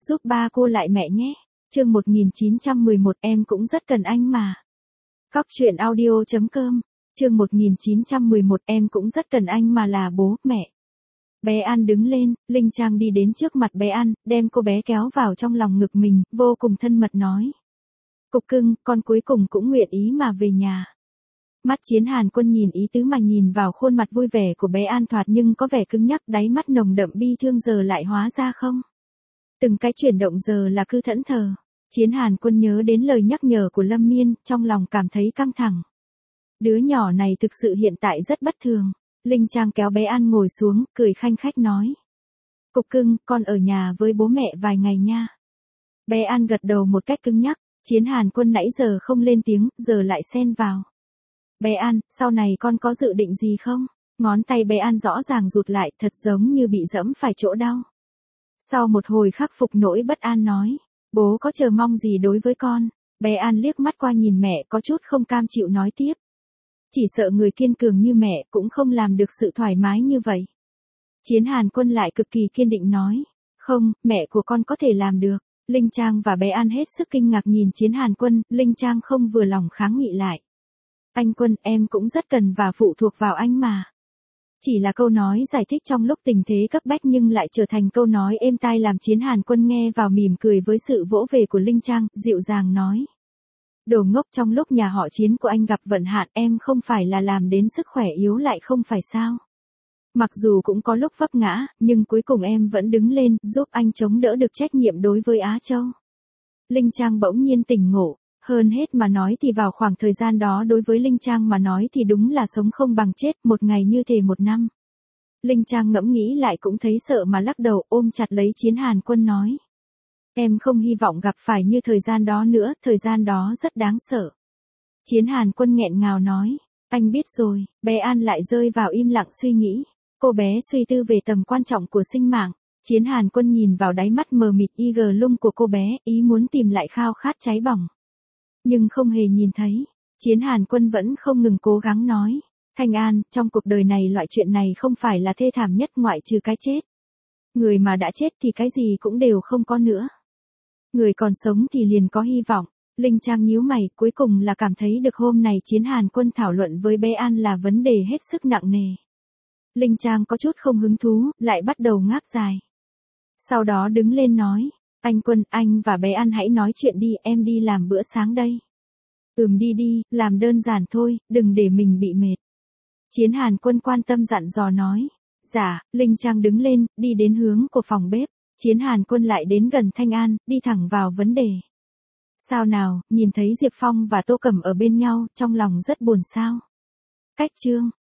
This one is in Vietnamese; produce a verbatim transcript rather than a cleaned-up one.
giúp ba cô lại mẹ nhé. Chương một nghìn chín trăm mười một em cũng rất cần anh mà. Cóc truyện audio chấm com. Chương một nghìn chín trăm mười một em cũng rất cần anh mà là bố, mẹ. Bé An đứng lên, Linh Trang đi đến trước mặt bé An, đem cô bé kéo vào trong lòng ngực mình, vô cùng thân mật nói. Cục cưng, con cuối cùng cũng nguyện ý mà về nhà. Mắt Chiến Hàn Quân nhìn ý tứ mà nhìn vào khuôn mặt vui vẻ của bé An thoạt nhưng có vẻ cứng nhắc, đáy mắt nồng đậm bi thương giờ lại hóa ra không. Từng cái chuyển động giờ là cứ thẫn thờ. Chiến Hàn Quân nhớ đến lời nhắc nhở của Lâm Miên, trong lòng cảm thấy căng thẳng. Đứa nhỏ này thực sự hiện tại rất bất thường. Linh Trang kéo bé An ngồi xuống, cười khanh khách nói. Cục cưng, con ở nhà với bố mẹ vài ngày nha. Bé An gật đầu một cách cứng nhắc. Chiến Hàn Quân nãy giờ không lên tiếng, giờ lại xen vào. Bé An, sau này con có dự định gì không? Ngón tay bé An rõ ràng rụt lại, thật giống như bị giẫm phải chỗ đau. Sau một hồi khắc phục nỗi bất an nói. Bố có chờ mong gì đối với con? Bé An liếc mắt qua nhìn mẹ có chút không cam chịu nói tiếp. Chỉ sợ người kiên cường như mẹ cũng không làm được sự thoải mái như vậy. Chiến Hàn Quân lại cực kỳ kiên định nói. Không, mẹ của con có thể làm được. Linh Trang và bé An hết sức kinh ngạc nhìn Chiến Hàn Quân, Linh Trang không vừa lòng kháng nghị lại. Anh Quân, em cũng rất cần và phụ thuộc vào anh mà. Chỉ là câu nói giải thích trong lúc tình thế cấp bách nhưng lại trở thành câu nói êm tai làm Chiến Hàn Quân nghe vào mỉm cười với sự vỗ về của Linh Trang, dịu dàng nói. Đồ ngốc, trong lúc nhà họ Chiến của anh gặp vận hạn em không phải là làm đến sức khỏe yếu lại không phải sao. Mặc dù cũng có lúc vấp ngã, nhưng cuối cùng em vẫn đứng lên, giúp anh chống đỡ được trách nhiệm đối với Á Châu. Linh Trang bỗng nhiên tỉnh ngộ, hơn hết mà nói thì vào khoảng thời gian đó đối với Linh Trang mà nói thì đúng là sống không bằng chết, một ngày như thể một năm. Linh Trang ngẫm nghĩ lại cũng thấy sợ mà lắc đầu, ôm chặt lấy Chiến Hàn Quân nói. Em không hy vọng gặp phải như thời gian đó nữa, thời gian đó rất đáng sợ. Chiến Hàn Quân nghẹn ngào nói, anh biết rồi. Bé An lại rơi vào im lặng suy nghĩ. Cô bé suy tư về tầm quan trọng của sinh mạng. Chiến Hàn Quân nhìn vào đáy mắt mờ mịt y gờ lung của cô bé, ý muốn tìm lại khao khát cháy bỏng. Nhưng không hề nhìn thấy. Chiến Hàn Quân vẫn không ngừng cố gắng nói. Thanh An, trong cuộc đời này loại chuyện này không phải là thê thảm nhất ngoại trừ cái chết. Người mà đã chết thì cái gì cũng đều không có nữa. Người còn sống thì liền có hy vọng. Linh Trang nhíu mày, cuối cùng là cảm thấy được hôm này Chiến Hàn Quân thảo luận với bé An là vấn đề hết sức nặng nề. Linh Trang có chút không hứng thú, lại bắt đầu ngáp dài. Sau đó đứng lên nói, anh Quân, anh và bé An hãy nói chuyện đi, em đi làm bữa sáng đây. Ừm đi đi, làm đơn giản thôi, đừng để mình bị mệt. Chiến Hàn Quân quan tâm dặn dò nói. Dạ, Linh Trang đứng lên, đi đến hướng của phòng bếp. Chiến Hàn Quân lại đến gần Thanh An, đi thẳng vào vấn đề. Sao nào, nhìn thấy Diệp Phong và Tô Cẩm ở bên nhau, trong lòng rất buồn sao? Cách chương.